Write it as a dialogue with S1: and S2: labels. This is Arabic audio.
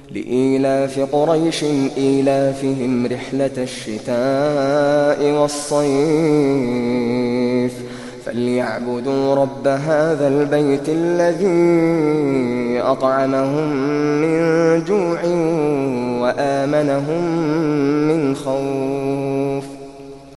S1: لإيلاف قريش إيلافهم رحلة الشتاء والصيف فليعبدوا رب هذا البيت الذي أطعمهم من جوع وآمنهم من خوف.